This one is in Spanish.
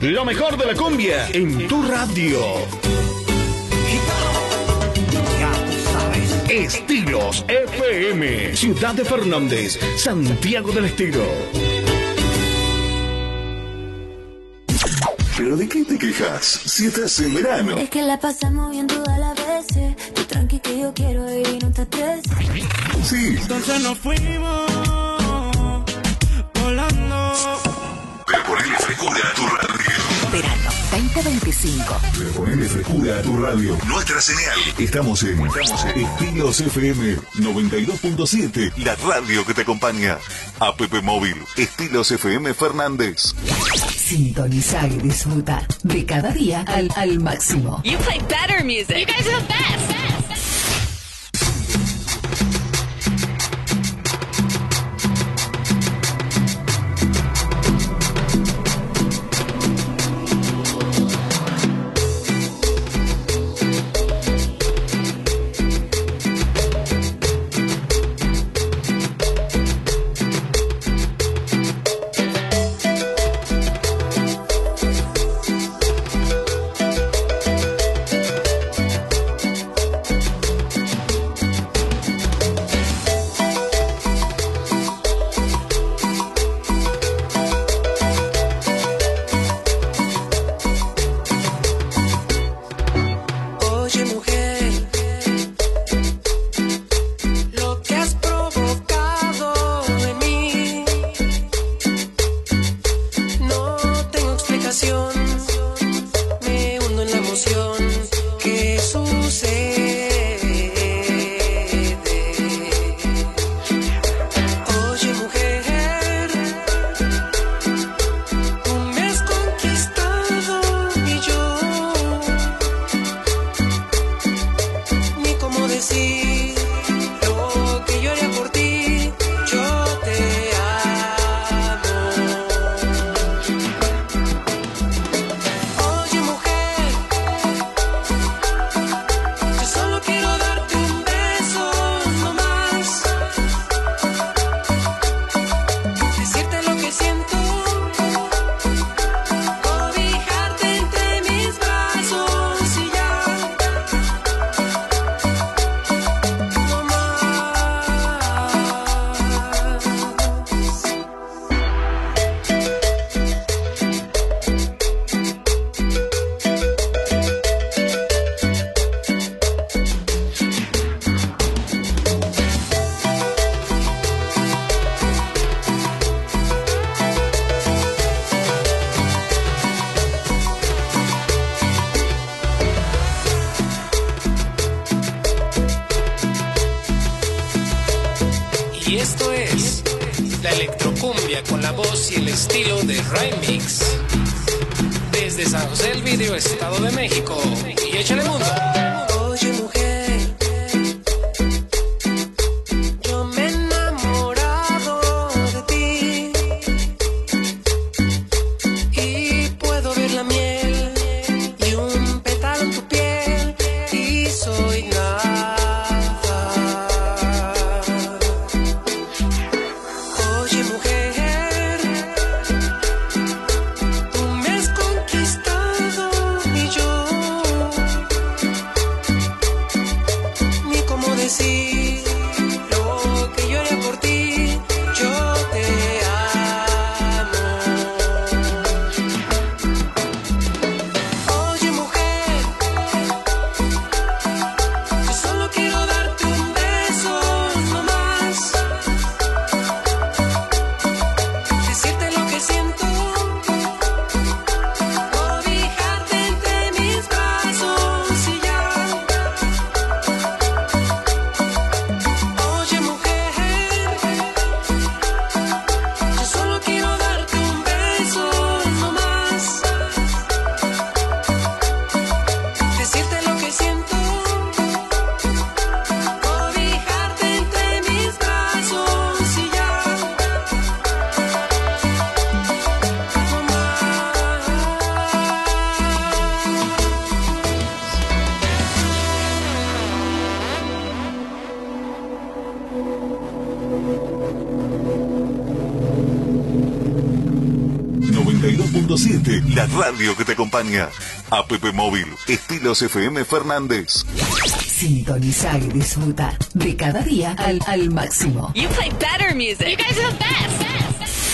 Lo mejor de la cumbia en tu radio. Estilos FM, Ciudad de Fernández, Santiago del Estero. ¿Pero de qué te quejas si estás en verano? Es que la pasamos bien todas las veces. Tú tranqui que yo quiero ir y no te estreses. Sí. Entonces nos fuimos volando. Pero ponele frescura a tu radio. Verano 2025. Pero ponele frescura a tu radio. Nuestra señal. Estamos en Estilos FM 92.7. La radio que te acompaña. App móvil. Estilos FM Fernández. Sintoniza y disfruta de cada día al máximo. You play better music. You guys are the best. Estado de México y échale mundo. Oye, mujer, yo me he enamorado de ti y puedo ver la miel y un pétalo en tu piel y soy nada. Oye, mujer, tú me has conquistado y yo 92.7, la radio que te acompaña. App Móvil, Estilos FM Fernández. Sintoniza y disfruta de cada día al máximo. You play better music. You guys are the best.